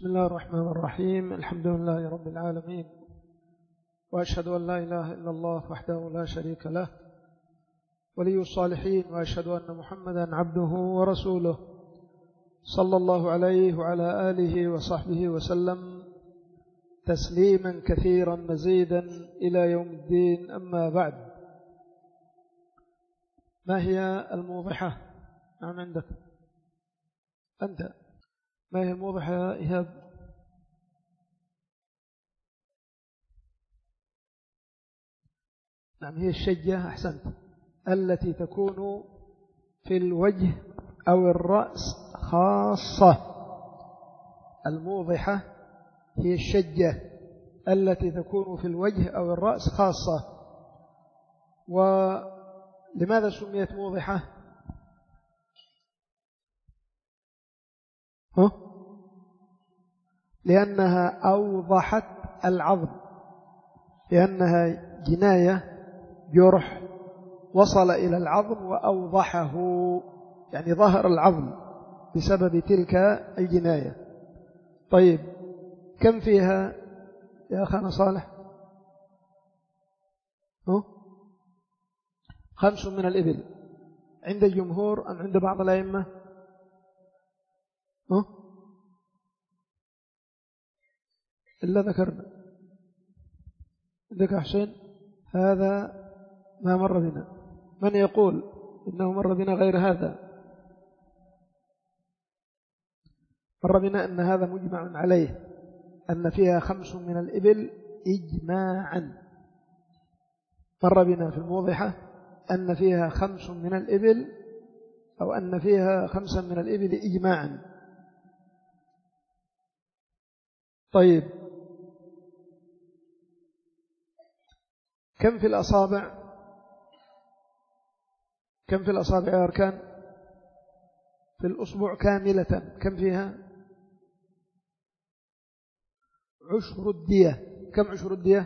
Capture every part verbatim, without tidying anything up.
بسم الله الرحمن الرحيم. الحمد لله رب العالمين، وأشهد أن لا إله إلا الله وحده لا شريك له ولي الصالحين، وأشهد أن محمدا عبده ورسوله صلى الله عليه وعلى آله وصحبه وسلم تسليما كثيرا مزيدا إلى يوم الدين. أما بعد، ما هي الموضحة؟ نعم عندك أنت. ما هي الموضحة يا إيهاب؟ نعم، هي الشجة. أحسنت. التي تكون في الوجه أو الرأس خاصة. الموضحة هي الشجة التي تكون في الوجه أو الرأس خاصة. ولماذا سميت موضحة؟ ها؟ لأنها أوضحت العظم، لأنها جناية جرح وصل إلى العظم وأوضحه، يعني ظهر العظم بسبب تلك الجناية. طيب، كم فيها يا أخانا صالح؟ ها؟ خمس من الإبل عند الجمهور أم عند بعض الأئمة؟ ها؟ إلا ذكرنا. عندك حسين؟ هذا ما مر بنا. من يقول إنه مر بنا غير هذا؟ مر بنا أن هذا مجمع عليه، أن فيها خمس من الإبل إجماعا. مر بنا في الموضحة أن فيها خمس من الإبل، أو أن فيها خمسا من الإبل إجماعا. طيب، كم في الأصابع؟ كم في الأصابع يا أركان؟ في الأصبع كاملة كم فيها؟ عشر الدية. كم عشر الدية؟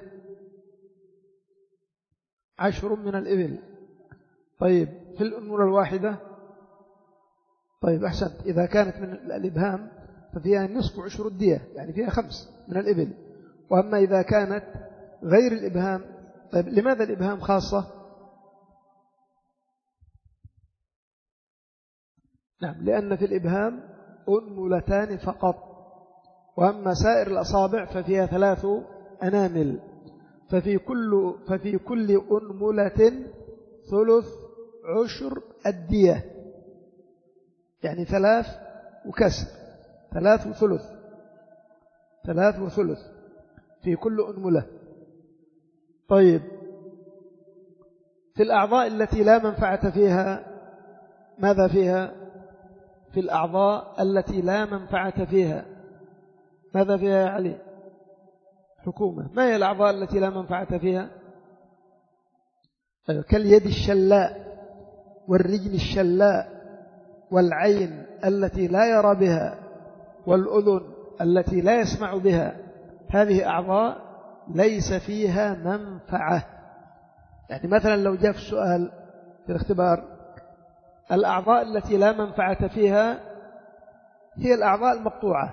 عشر من الإبل. طيب، في الأنملة الواحدة؟ طيب أحسنت. إذا كانت من الإبهام ففيها نصف عشر الدية، يعني فيها خمس من الإبل. وأما إذا كانت غير الإبهام، طيب لماذا الإبهام خاصة؟ نعم، لأن في الإبهام أنملتان فقط، وأما سائر الأصابع ففيها ثلاث أنامل، ففي كل ففي كل أنملة ثلث عشر الدية، يعني ثلاث وكسر، ثلاث وثلث، ثلاث وثلث في كل أنملة. طيب، في الأعضاء التي لا منفعة فيها ماذا فيها؟ في الأعضاء التي لا منفعة فيها ماذا فيها يا علي؟ حكومة. ما هي الأعضاء التي لا منفعة فيها؟ كاليد الشلاء، والرجل الشلاء، والعين التي لا يرى بها، والأذن التي لا يسمع بها. هذه أعضاء ليس فيها منفعة. يعني مثلا لو جاء في السؤال في الاختبار الأعضاء التي لا منفعة فيها هي الأعضاء المقطوعة،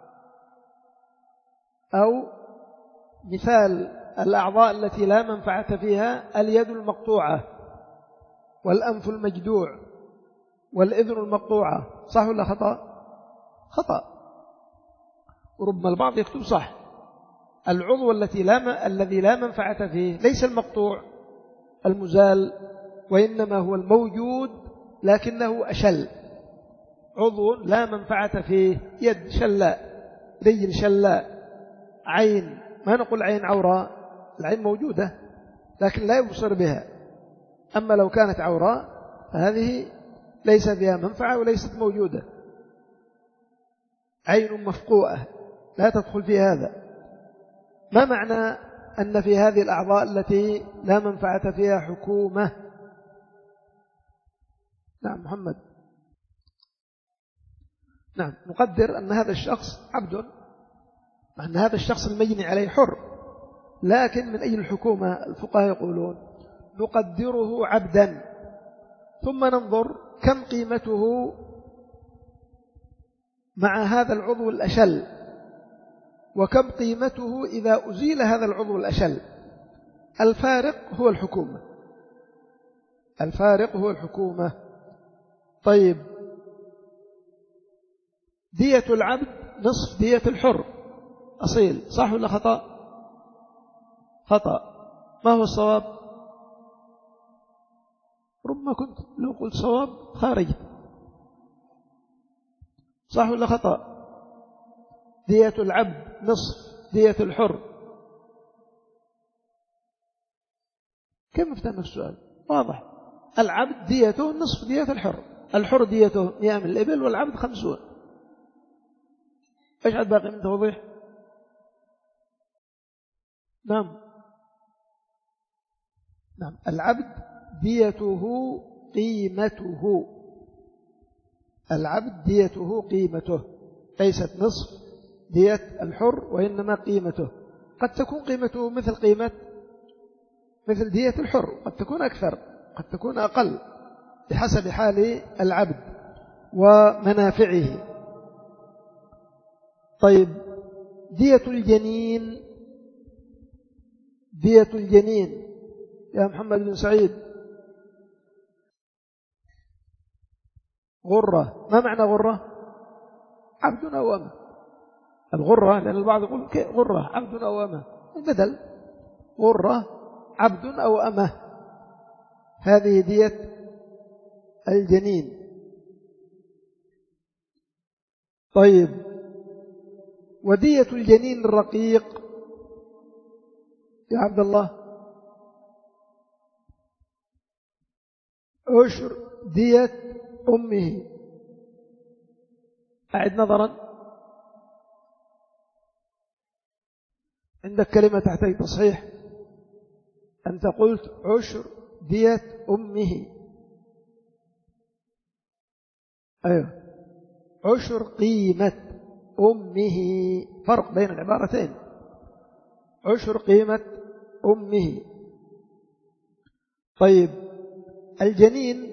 أو مثال الأعضاء التي لا منفعة فيها اليد المقطوعة، والأنف المجدوع، والإذن المقطوعة. صح ولا خطأ؟ خطأ. وربما البعض يكتب صح. العضو التي لا م... الذي لا منفعة فيه ليس المقطوع المزال، وإنما هو الموجود لكنه أشل. عضو لا منفعة فيه، يد شلاء، رجل شلاء، عين. ما نقول عين عوراء، العين موجودة لكن لا يبصر بها. أما لو كانت عوراء فهذه ليس فيها منفعة وليست موجودة. عين مفقوءة لا تدخل في هذا. ما معنى أن في هذه الأعضاء التي لا منفعة فيها حكومة؟ نعم محمد. نعم، نقدر أن هذا الشخص عبد، أن هذا الشخص المجني عليه حر، لكن من أجل الحكومة الفقهاء يقولون نقدره عبدا، ثم ننظر كم قيمته مع هذا العضو الأشل. وكم قيمته إذا أزيل هذا العضو الأشل. الفارق هو الحكومة، الفارق هو الحكومة. طيب، دية العبد نصف دية الحر أصيل، صح ولا خطأ؟ خطأ. ما هو الصواب؟ ربما كنت لو قلت صواب خارج، صح ولا خطأ؟ دية العبد نصف دية الحر. كيف افتهم السؤال؟ واضح، العبد ديته نصف دية الحر، الحر ديته مئة من الإبل والعبد خمسون. ايش عاد باقي من توضيح؟ نعم نعم العبد ديته قيمته، العبد ديته قيمته، ليست نصف دية الحر وإنما قيمته. قد تكون قيمته مثل قيمة مثل دية الحر، قد تكون أكثر قد تكون أقل بحسب حال العبد ومنافعه. طيب، دية الجنين، دية الجنين يا محمد بن سعيد، غرة. ما معنى غرة؟ عبد أو أمة. الغرة لأن البعض يقول غرة عبد أو أمة، بدل غرة عبد أو أمة. هذه دية الجنين. طيب، ودية الجنين الرقيق يا عبد الله، عشر دية أمه. أعد نظرا، عندك كلمة تحتاج تصحيح، أنت قلت عشر دية أمه. أيوه، عشر قيمة أمه، فرق بين العبارتين. عشر قيمة أمه. طيب، الجنين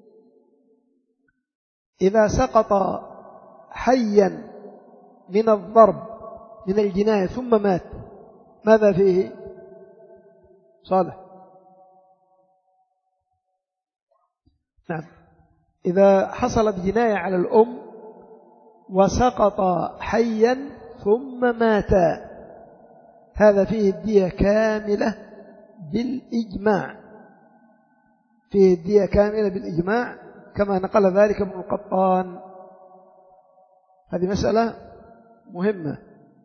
إذا سقط حيا من الضرب من الجناية ثم مات، ماذا فيه؟ صالح. نعم، إذا حصلت جناية على الأم وسقط حيا ثم مات، هذا فيه الدية كاملة بالإجماع، فيه الدية كاملة بالإجماع كما نقل ذلك ابن القطان. هذه مسألة مهمة.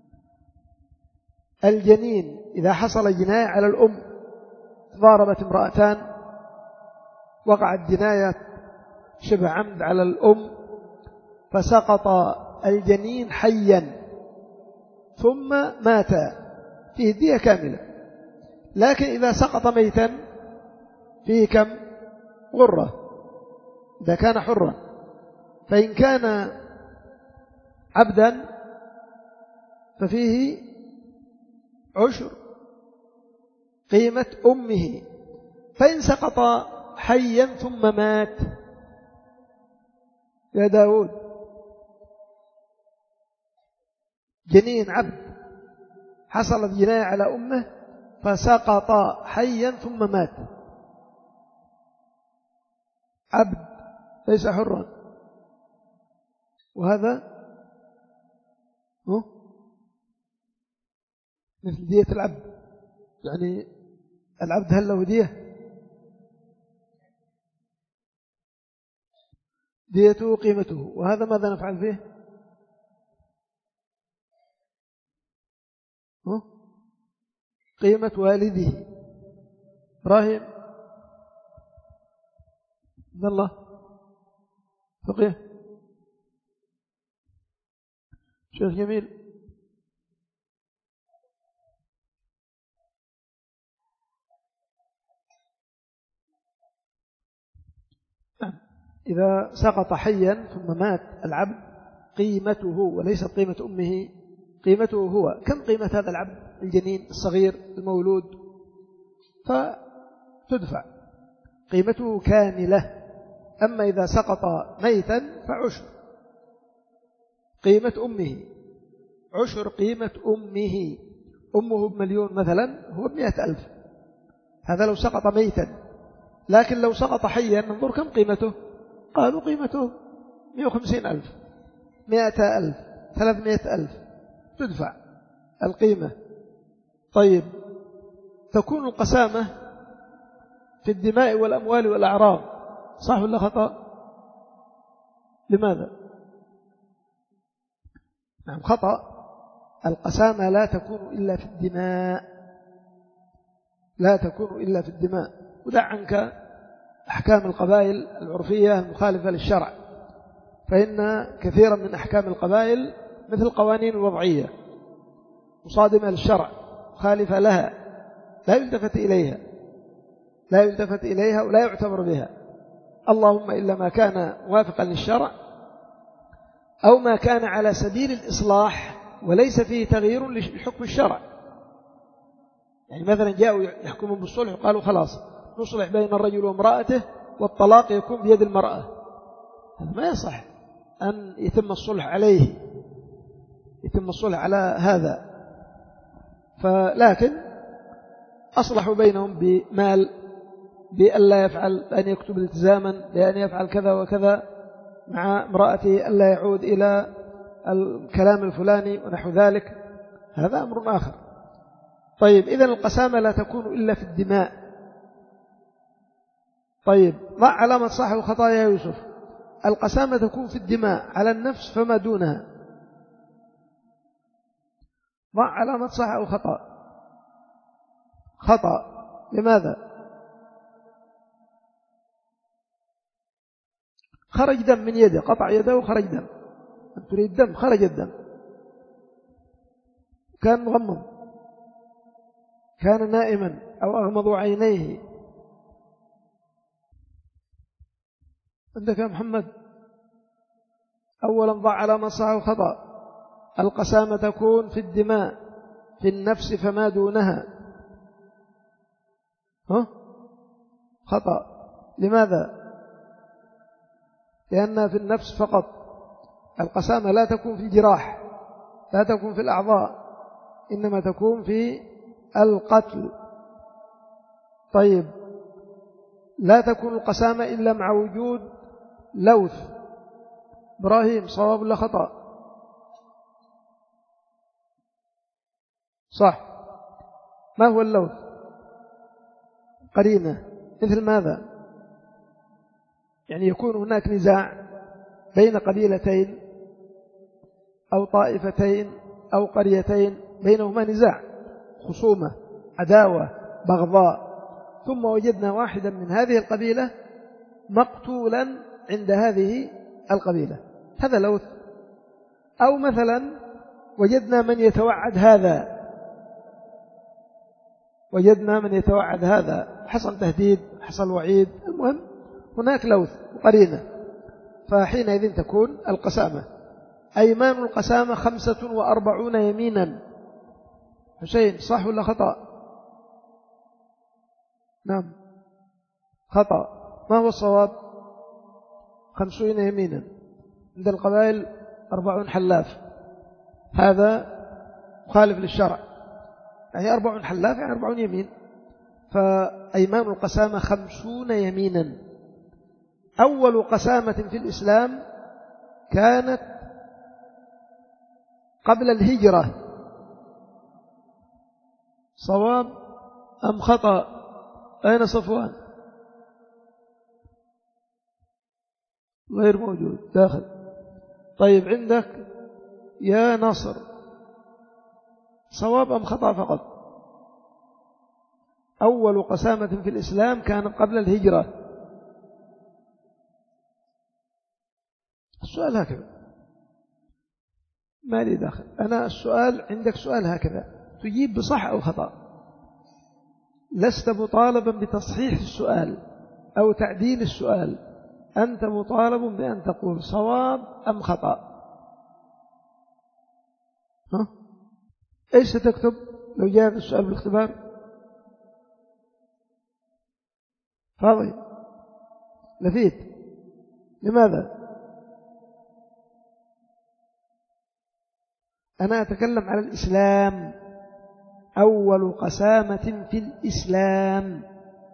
الجنين إذا حصل جناية على الأم، ضاربت امرأتان، وقعت جناية شبه عمد على الأم، فسقط الجنين حيا ثم مات، فيه دية كاملة. لكن إذا سقط ميتا فيه كم؟ غرة إذا كان حرا. فإن كان عبدا ففيه عشر قيمة أمه. فإن سقط حيا ثم مات يا داود، جنين عبد حصلت جناية على أمه فسقط حيا ثم مات، عبد ليس حرا، وهذا هو مثل دية العبد. يعني العبد هل له دية؟ ديته قيمته. وهذا ماذا نفعل فيه؟ هو قيمة والده. إبراهيم عبد الله فقيه شيخ جميل. إذا سقط حيا ثم مات العبد قيمته وليست قيمة أمه، قيمته هو. كم قيمة هذا العبد الجنين الصغير المولود؟ فتدفع قيمته كاملة. أما إذا سقط ميتا فعشر قيمة أمه، عشر قيمة أمه. أمه بمليون مثلا، هو بمئة ألف، هذا لو سقط ميتا. لكن لو سقط حيا ننظر كم قيمته، قالوا قيمته مئة وخمسين ألف، مئة ألف، ثلاثمائة ألف، تدفع القيمة. طيب، تكون القسامة في الدماء والأموال والأعراض، صح ولا خطأ؟ لماذا؟ نعم خطأ. القسامة لا تكون إلا في الدماء، لا تكون إلا في الدماء. ودع عنك أحكام القبائل العرفية المخالفة للشرع، فإن كثيرا من أحكام القبائل مثل القوانين الوضعية مصادمة للشرع، مخالفة لها، لا يلتفت إليها، لا يلتفت إليها ولا يعتبر بها، اللهم إلا ما كان موافقا للشرع أو ما كان على سبيل الإصلاح وليس فيه تغيير لحكم الشرع. يعني مثلا جاءوا يحكمون بالصلح وقالوا خلاص نصلح بين الرجل وامرأته والطلاق يكون بيد المرأة، هذا ما يصح أن يتم الصلح عليه، يتم الصلح على هذا. فلكن أصلحوا بينهم بمال، بأن لا يفعل، أن يكتب التزاما بأن يفعل كذا وكذا مع امرأته، ألا يعود إلى الكلام الفلاني ونحو ذلك، هذا أمر آخر. طيب، إذن القسامة لا تكون إلا في الدماء. طيب، ضع علامة صح وخطأ يا يوسف. القسامة تكون في الدماء على النفس فما دونها، ضع علامة صح أو خطأ. خطأ. لماذا؟ خرج دم من يده، قطع يده وخرج دم، أنت تريد دم، خرج الدم، كان مغمض، كان نائما أو أغمض عينيه. عندك يا محمد؟ أولا ضع علامة صح وخطأ. القسامة تكون في الدماء، في النفس فما دونها. ها؟ خطأ. لماذا؟ لأنها في النفس فقط. القسامة لا تكون في الجراح، لا تكون في الأعضاء، إنما تكون في القتل. طيب، لا تكون القسامة إلا مع وجود لوث. إبراهيم، صواب ولا خطأ؟ صح. ما هو اللوث؟ قرينة. مثل ماذا؟ يعني يكون هناك نزاع بين قبيلتين أو طائفتين أو قريتين، بينهما نزاع، خصومة، عداوة، بغضاء، ثم وجدنا واحدا من هذه القبيلة مقتولا عند هذه القبيلة، هذا لوث. أو مثلا وجدنا من يتوعد هذا، وجدنا من يتوعد هذا، حصل تهديد، حصل وعيد، المهم هناك لوث وقرينة، فحينئذ تكون القسامة. أيمان القسامة خمسة وأربعون يمينا. حسين، صح ولا خطأ؟ نعم خطأ. ما هو الصواب؟ خمسين يمينا. عند القبائل أربعون حلاف، هذا مخالف للشرع، يعني أربعون حلاف يعني أربعون يمين. فأيمان القسامة خمسون يمينا. أول قسامة في الإسلام كانت قبل الهجرة. صواب أم خطأ؟ أين صفوان؟ غير موجود داخل. طيب، عندك يا ناصر، صواب أم خطأ فقط؟ أول قسامة في الإسلام كانت قبل الهجرة. السؤال هكذا، ما لي داخل أنا. السؤال عندك سؤال هكذا، تجيب بصح أو خطأ، لست مطالبا بتصحيح السؤال أو تعديل السؤال، أنت مطالب بأن تقول صواب أم خطأ. ها؟ إيش ستكتب لو جاء السؤال بالاختبار؟ فاضي لفيت. لماذا؟ أنا أتكلم على الإسلام، أول قسامة في الإسلام.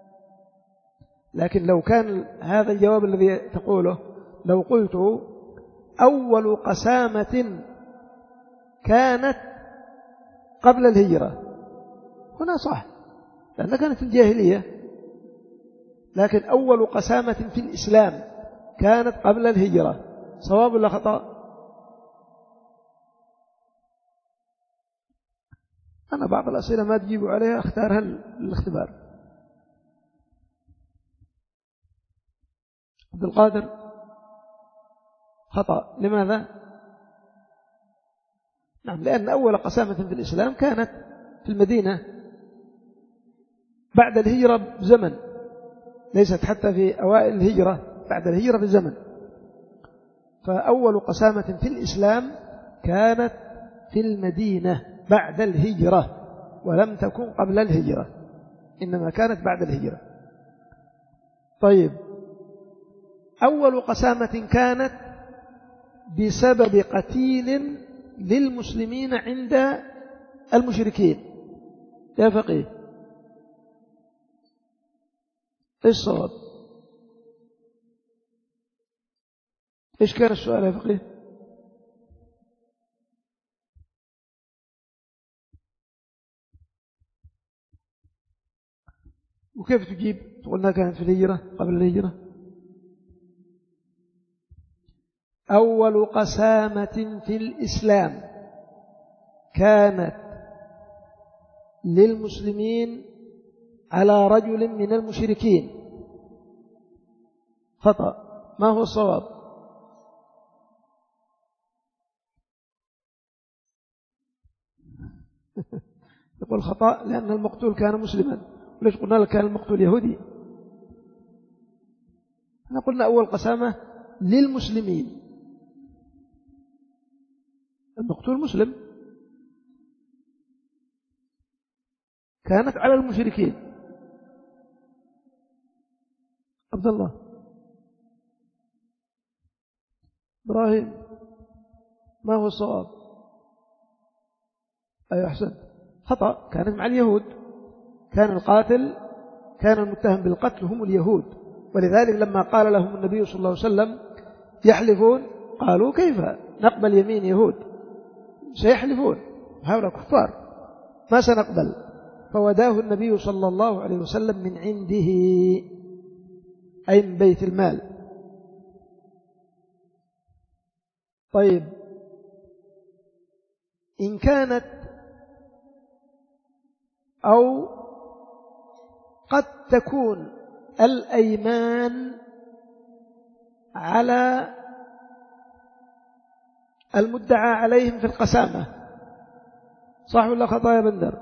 لكن لو كان هذا الجواب الذي تقوله، لو قلت أول قسامة كانت قبل الهجرة، هنا صح لأنها كانت الجاهلية، لكن أول قسامة في الإسلام كانت قبل الهجرة، صواب ولا خطأ؟ أنا بعض الأسئلة ما تجيبوا عليها أختارها للاختبار. عبد القادر خطأ. لماذا؟ نعم، لأن أول قسامة في الإسلام كانت في المدينة بعد الهجرة بزمن، ليست حتى في أوائل الهجرة، بعد الهجرة بزمن. فأول قسامة في الإسلام كانت في المدينة بعد الهجرة، ولم تكن قبل الهجرة، إنما كانت بعد الهجرة. طيب، أول قسامة كانت بسبب قتيل للمسلمين عند المشركين. يا فقيه، إيش الصواب؟ إيش كان السؤال يا فقيه؟ وكيف تجيب؟ تقولنا كانت في الهجرة قبل الهجرة. أول قسامة في الإسلام كانت للمسلمين على رجل من المشركين. خطأ. ما هو الصواب؟ يقول خطأ لأن المقتول كان مسلما. وليش قلنا لك كان المقتول يهودي؟ احنا قلنا أول قسامة للمسلمين، المقتول مسلم، كانت على المشركين. عبد الله إبراهيم، ما هو الصواب؟ أي أحسن، خطأ، كانت مع اليهود، كان القاتل، كان المتهم بالقتل هم اليهود، ولذلك لما قال لهم النبي صلى الله عليه وسلم يحلفون، قالوا كيف نقبل يمين يهود؟ سيحلفون، هؤلاء كفار، ما سنقبل. فوداه النبي صلى الله عليه وسلم من عنده، أي من بيت المال. طيب، إن كانت أو قد تكون الأيمان على المدعى عليهم في القسامة، صح ولا خطأ يا بندر؟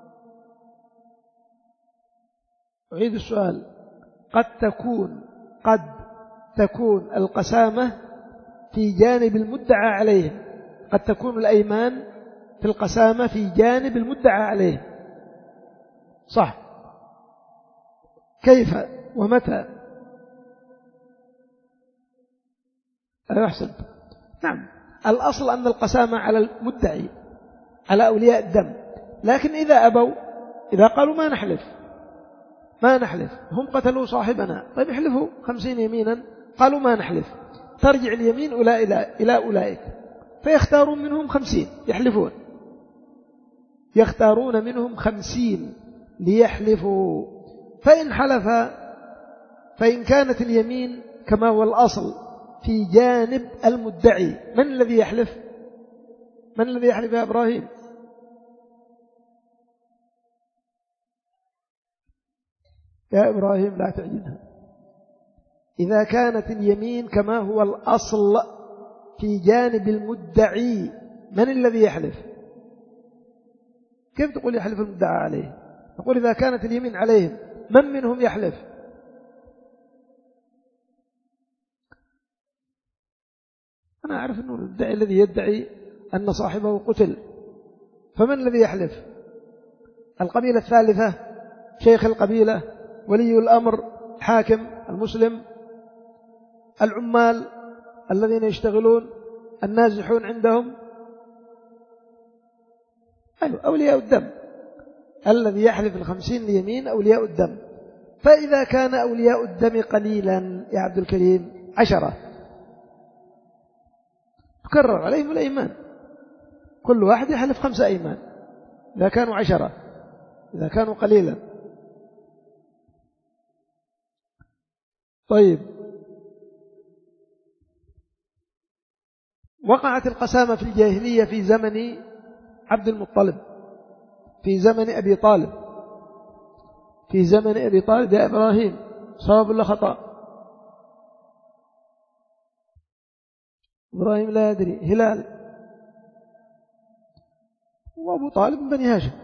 أعيد السؤال. قد تكون قد تكون القسامة في جانب المدعى عليهم، قد تكون الأيمان في القسامة في جانب المدعى عليهم، صح؟ كيف ومتى؟ أحسنت. نعم، الأصل أن القسامة على المدعي، على أولياء الدم، لكن إذا أبوا، إذا قالوا ما نحلف ما نحلف هم قتلوا صاحبنا، طيب احلفوا خمسين يمينا، قالوا ما نحلف، ترجع اليمين إلى إلى أولئك، فيختارون منهم خمسين يحلفون، يختارون منهم خمسين ليحلفوا. فإن حلف، فإن كانت اليمين كما هو الأصل في جانب المدعي، من الذي يحلف؟ من الذي يحلف يا إبراهيم؟ يا إبراهيم لا تعجلها. إذا كانت اليمين كما هو الأصل في جانب المدعي، من الذي يحلف؟ كيف تقول يحلف المدعى عليه؟ نقول إذا كانت اليمين عليهم، من منهم يحلف؟ أنا أعرف أنه المدعي الذي يدعي أن صاحبه قتل، فمن الذي يحلف؟ القبيلة الثالثة، شيخ القبيلة، ولي الأمر، حاكم المسلم، العمال الذين يشتغلون، النازحون عندهم، أيوة أولياء الدم، الذي يحلف الخمسين اليمين أولياء الدم. فإذا كان أولياء الدم قليلا يا عبد الكريم عشرة تكرر عليهم الأيمان، كل واحد يحلف خمسة أيمان إذا كانوا عشرة، إذا كانوا قليلا. طيب، وقعت القسامة في الجاهلية في زمن عبد المطلب، في زمن أبي طالب، في زمن أبي طالب يا إبراهيم، صواب ولا خطأ؟ إبراهيم لا يدري. هلال وأبو طالب من بني هاشم،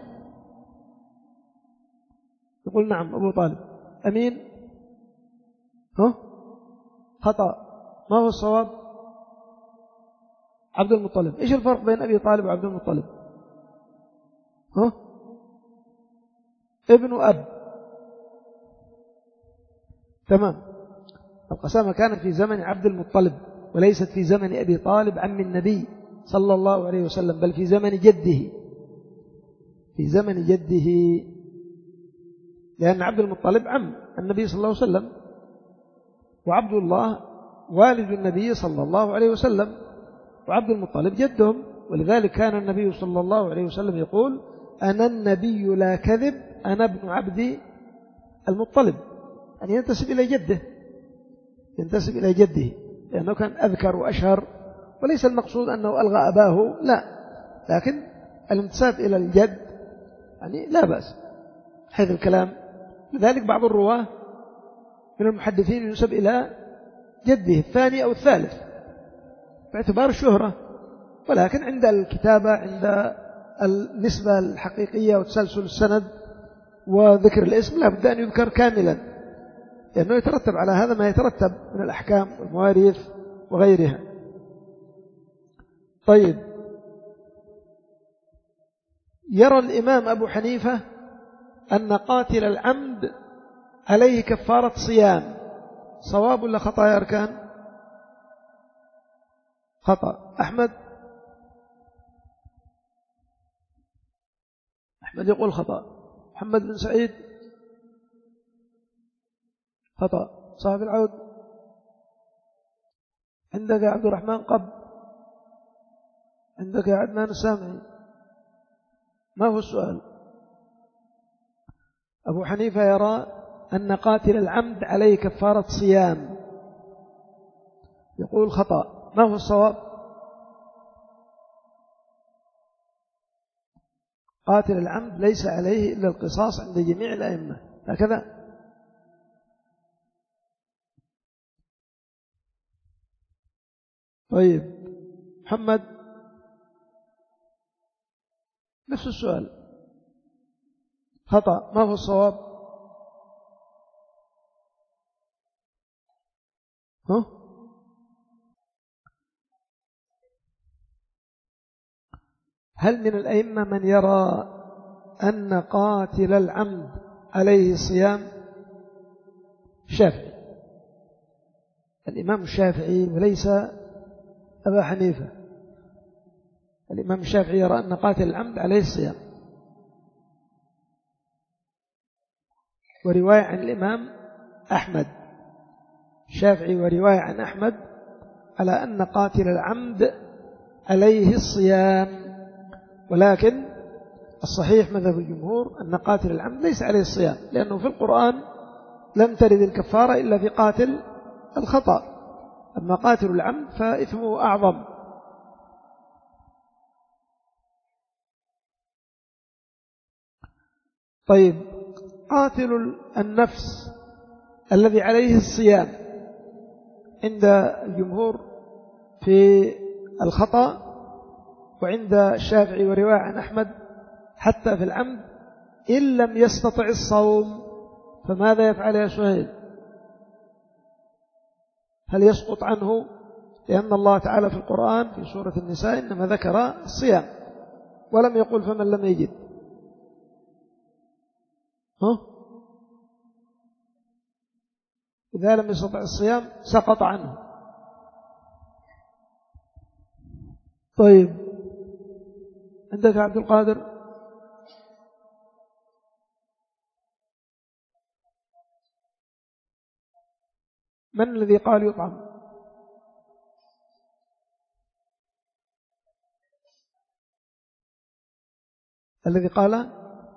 يقول نعم أبو طالب. أمين ها؟ خطأ. ما هو الصواب؟ عبد المطلب. إيش الفرق بين أبي طالب وعبد المطلب؟ ها؟ ابن أب. تمام. القسامة كانت في زمن عبد المطلب وليست في زمن أبي طالب عم النبي صلى الله عليه وسلم، بل في زمن جده، في زمن جده، لأن عبد المطلب عم النبي صلى الله عليه وسلم، وعبد الله والد النبي صلى الله عليه وسلم، وعبد المطلب جدهم. ولذلك كان النبي صلى الله عليه وسلم يقول أنا النبي لا كذب أنا ابن عبد المطلب، أن ينتسب إلى جده، ينتسب إلى جده، لأنه كان أذكر وأشهر. وليس المقصود أنه ألغى أباه، لا، لكن الانتساب إلى الجد يعني لا بأس هذا الكلام. لذلك بعض الرواه من المحدثين ينسب إلى جده الثاني أو الثالث باعتبار الشهرة، ولكن عند الكتابة، عند النسبة الحقيقية وتسلسل السند وذكر الاسم لا بد أن يذكر كاملا، لأنه يترتب على هذا ما يترتب من الأحكام والمواريث وغيرها. طيب، يرى الإمام أبو حنيفة أن قاتل العمد عليه كفارة صيام، صواب ولا خطأ يا أركان؟ خطأ. أحمد أحمد يقول خطأ. محمد بن سعيد خطأ. صاحب العود عندك يا عبد الرحمن قب، عندك يا عدنان السامعي، ما هو السؤال؟ أبو حنيفة يرى أن قاتل العمد عليه كفارة صيام، يقول خطأ. ما هو الصواب؟ قاتل العمد ليس عليه إلا القصاص عند جميع الأئمة، هكذا. طيب، محمد نفس السؤال، خطأ. ما هو الصواب؟ ها؟ هل من الأئمة من يرى أن قاتل العمد عليه الصيام؟ الشافعي، الإمام الشافعي وليس أبا حنيفة. الإمام الشافعي يرى أن قاتل العمد عليه الصيام، ورواية عن الإمام أحمد. الشافعي ورواية عن أحمد على أن قاتل العمد عليه الصيام، ولكن الصحيح مذهب الجمهور أن قاتل العمد ليس عليه الصيام، لأنه في القرآن لم ترد الكفارة إلا في قاتل الخطأ، أما قاتل العمد فإثمه أعظم. طيب، قاتل النفس الذي عليه الصيام عند الجمهور في الخطأ، وعند الشافعي ورواية عن أحمد حتى في العمد إن لم يستطع الصوم، فماذا يفعل يا سهيل؟ هل يسقط عنه؟ لأن الله تعالى في القرآن في سورة النساء إنما ذكر الصيام ولم يقل فمن لم يجد. ها؟ إذا لم يستطع الصيام سقط عنه. طيب، عندك عبد القادر؟ من الذي قال يطعم؟ الذي قال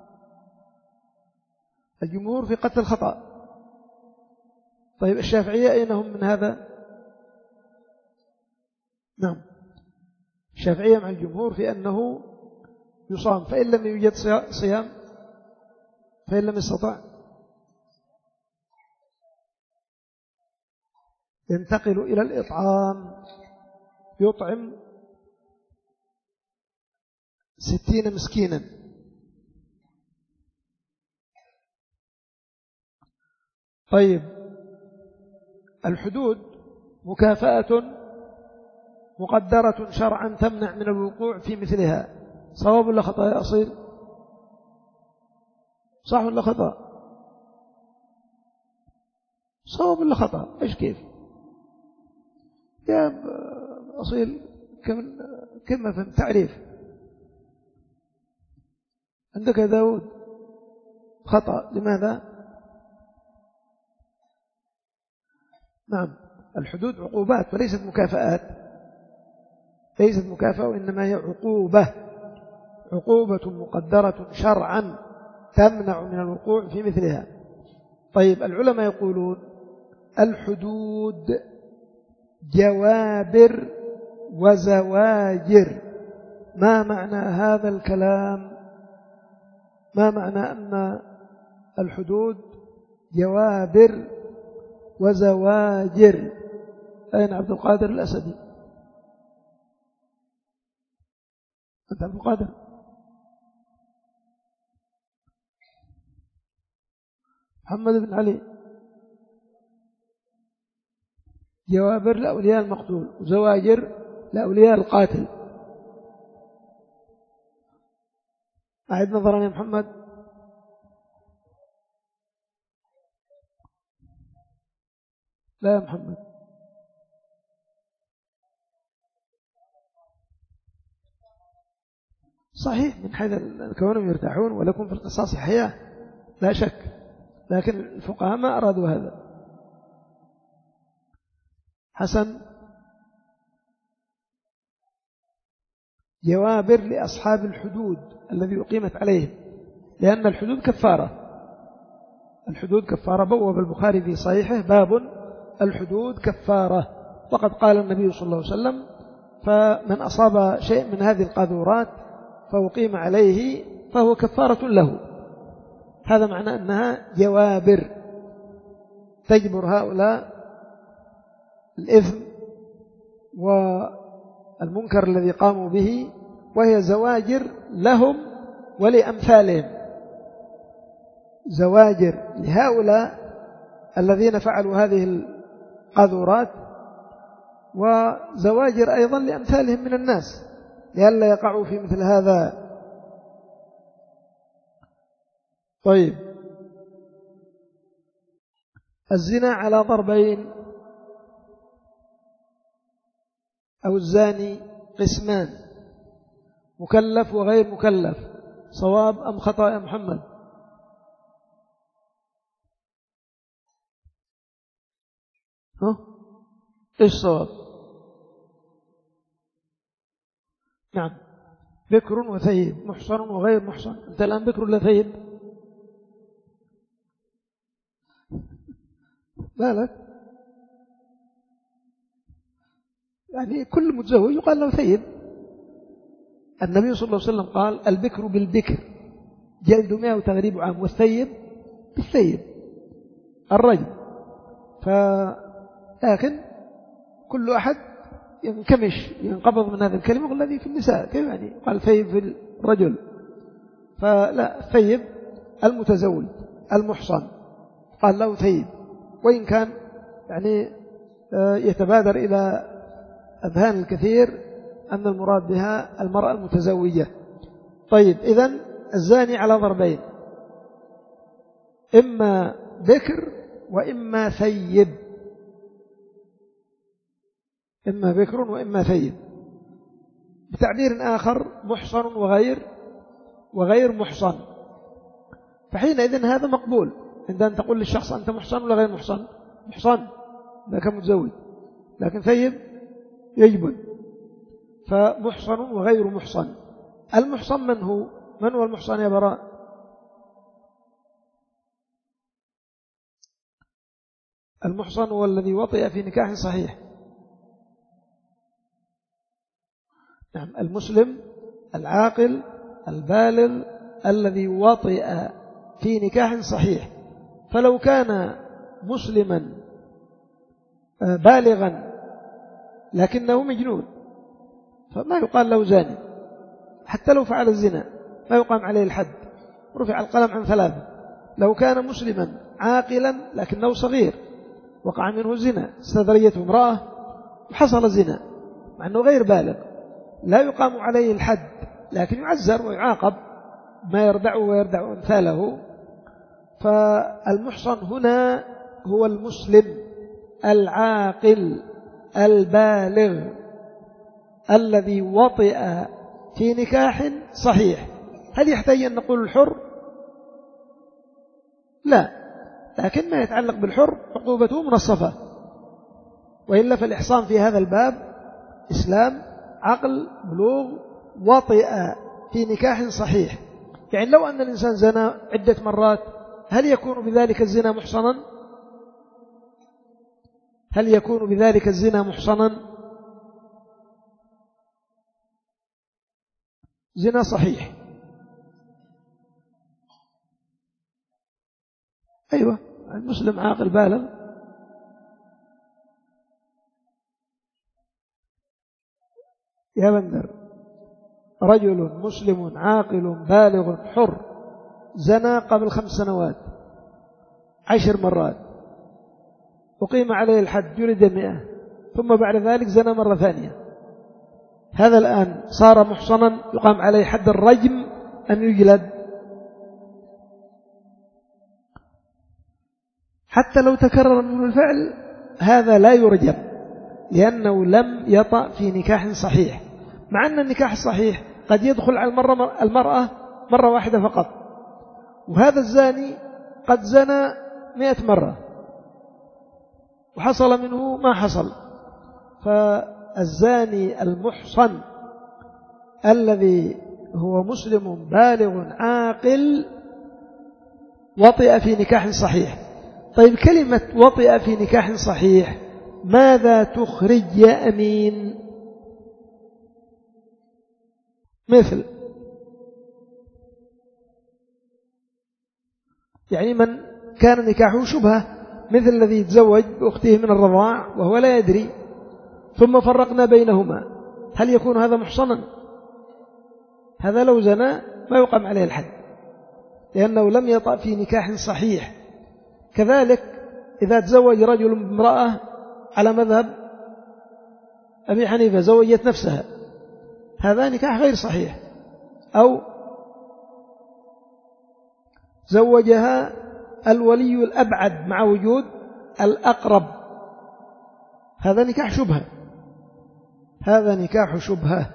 الجمهور في قتل الخطأ. طيب الشافعية أين هم من هذا؟ نعم، الشافعية مع الجمهور في أنه يصام، فإن لم يوجد صيام، فإن لم يستطع ينتقل إلى الإطعام، يطعم ستين مسكينا. طيب الحدود مكافأة مقدرة شرعا تمنع من الوقوع في مثلها، صواب ولا خطأ يا أصيل؟ صح ولا خطأ؟ صواب ولا خطأ؟ إيش كيف يا أصيل؟ كم فهمت تعريف عندك يا داود؟ خطأ. لماذا؟ نعم، الحدود عقوبات وليست مكافآت، ليست مكافأة وإنما هي عقوبة، عقوبة مقدرة شرعا تمنع من الوقوع في مثلها. طيب العلماء يقولون الحدود جوابر وزواجر. ما معنى هذا الكلام؟ ما معنى أن الحدود جوابر وزواجر؟ أين عبد القادر الأسدي؟ أنت عبد القادر؟ محمد بن علي. جوابر لأولياء المقتول وزواجر لأولياء القاتل. أعد نظرا يا محمد. لا يا محمد. صحيح من حيث كونهم يرتاحون ولكم في القصاص حياة لا شك، لكن الفقهاء ما أرادوا هذا. حسن. جوابر لأصحاب الحدود الذي أقيمت عليهم، لأن الحدود كفارة. الحدود كفارة. بوب البخاري في صحيحه باب الحدود كفارة، وقد قال النبي صلى الله عليه وسلم فمن أصاب شيء من هذه القاذورات فأقيم عليه فهو كفارة له. هذا معنى أنها جوابر تجبر هؤلاء الإثم والمنكر الذي قاموا به، وهي زواجر لهم ولأمثالهم، زواجر لهؤلاء الذين فعلوا هذه القاذورات، وزواجر أيضا لأمثالهم من الناس لئلا يقعوا في مثل هذا. طيب الزنا على ضربين، أو الزاني قسمان، مكلف وغير مكلف، صواب أم خطأ يا محمد؟ ها؟ إيش صواب؟ نعم، بكر وثيب، محصن وغير محصن. أنت الآن بكر ولا ثيب؟ مالك؟ يعني كل متزوج يقال له ثيب. النبي صلى الله عليه وسلم قال البكر بالبكر جلد مئة وتغريب عام، والثيب بالثيب الرجل. فلكن كل أحد ينكمش ينقبض من هذه الكلمة والذي في النساء، كيف يعني قال ثيب في الرجل؟ فلا، الثيب المتزوج المحصن قال له ثيب، وإن كان يعني يتبادر إلى أذهان الكثير أن المراد بها المرأة المتزوجة. طيب إذن الزاني على ضربين، إما بكر وإما ثيب، إما بكر وإما ثيب. بتعبير آخر محصن وغير وغير محصن. فحينئذ هذا مقبول عند أن تقول للشخص أنت محصن ولا غير محصن؟ محصن. ذاك متزوج، لكن ثيب يجبن. فمحصن وغير محصن. المحصن من هو؟ من هو المحصن يا براء؟ المحصن هو الذي وطئ في نكاح صحيح. نعم، المسلم العاقل البالغ الذي وطئ في نكاح صحيح. فلو كان مسلما بالغا لكنه مجنون فما يقال له زاني، حتى لو فعل الزنا ما يقام عليه الحد، رفع القلم عن ثلاثة. لو كان مسلما عاقلا لكنه صغير وقع منه زنا، استدريته امرأة وحصل زنا مع أنه غير بالغ، لا يقام عليه الحد لكن يعزر ويعاقب ما يردعه ويردع أمثاله. فالمحصن هنا هو المسلم العاقل البالغ الذي وطئ في نكاح صحيح. هل يحتاج أن نقول الحر؟ لا، لكن ما يتعلق بالحر عقوبته منصفة، وإلا فالإحصان في هذا الباب إسلام عقل بلوغ وطئ في نكاح صحيح. يعني لو أن الإنسان زنى عدة مرات هل يكون بذلك الزنا محصنا؟ هل يكون بذلك الزنا محصنا؟ زنا صحيح. أيوة، المسلم عاقل بالغ يا بندر، رجل مسلم عاقل بالغ حر زنى قبل خمس سنوات عشر مرات أقيم عليه الحد جلد مئة، ثم بعد ذلك زنى مرة ثانية، هذا الآن صار محصنا يقام عليه حد الرجم أم يجلد؟ حتى لو تكرر من الفعل هذا لا يرجم، لأنه لم يطأ في نكاح صحيح، مع أن النكاح الصحيح قد يدخل على المرة المرأة مرة واحدة فقط، وهذا الزاني قد زنى مئة مرة وحصل منه ما حصل. فالزاني المحصن الذي هو مسلم بالغ عاقل وطئ في نكاح صحيح. طيب، كلمة وطئ في نكاح صحيح ماذا تخرج يا أمين؟ مثل يعني من كان نكاحه شبهة، مثل الذي يتزوج بأخته من الرضاع وهو لا يدري ثم فرقنا بينهما، هل يكون هذا محصنا؟ هذا لو زنى ما يقام عليه الحد لأنه لم يطأ في نكاح صحيح. كذلك إذا تزوج رجل بامرأة على مذهب أبي حنيفة زوجت نفسها، هذا نكاح غير صحيح، أو زوجها الولي الأبعد مع وجود الأقرب، هذا نكاح شبهة، هذا نكاح شبهة.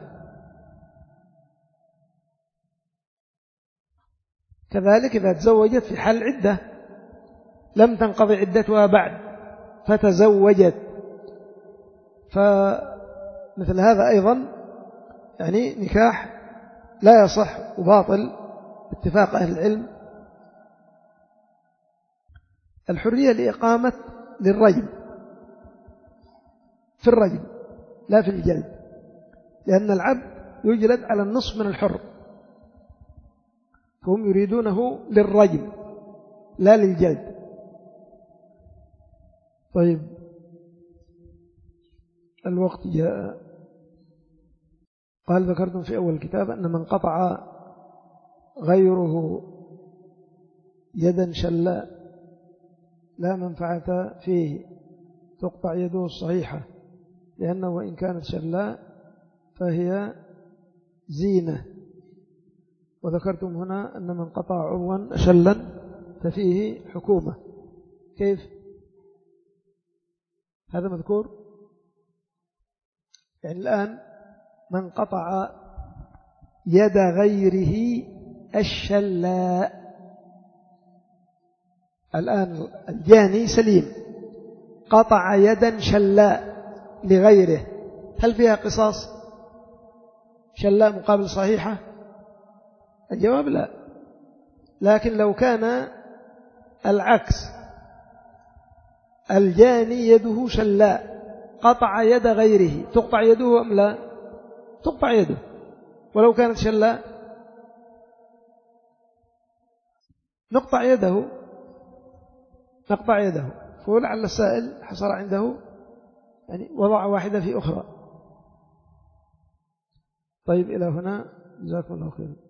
كذلك إذا تزوجت في حال عدة لم تنقضي عدتها بعد فتزوجت، فمثل هذا أيضا يعني نكاح لا يصح وباطل باتفاق أهل العلم. الحرية لإقامة للرجل في الرجل لا في الجلد، لأن العبد يجلد على النصف من الحر، فهم يريدونه للرجل لا للجلد. طيب، الوقت جاء. قال ذكرتم في أول الكتاب أن من قطع غيره يدا شلاء لا منفعة فيه تقطع يده الصحيحة، لأنه وإن كانت شلاء فهي زينة. وذكرتم هنا أن من قطع عضوا شلا ففيه حكومة. كيف هذا مذكور؟ يعني الآن من قطع يد غيره الشلاء، الآن الجاني سليم، قطع يدا شلاء لغيره هل فيها قصاص؟ شلاء مقابل صحيحة؟ الجواب لا. لكن لو كان العكس، الجاني يده شلاء قطع يد غيره، تقطع يده أم لا؟ تقطع يده. ولو كانت شلاء نقطع يده، نقطع يده. فلعل السائل حصل عنده يعني وضع واحدة في أخرى. طيب إلى هنا، جزاكم الله خيرا.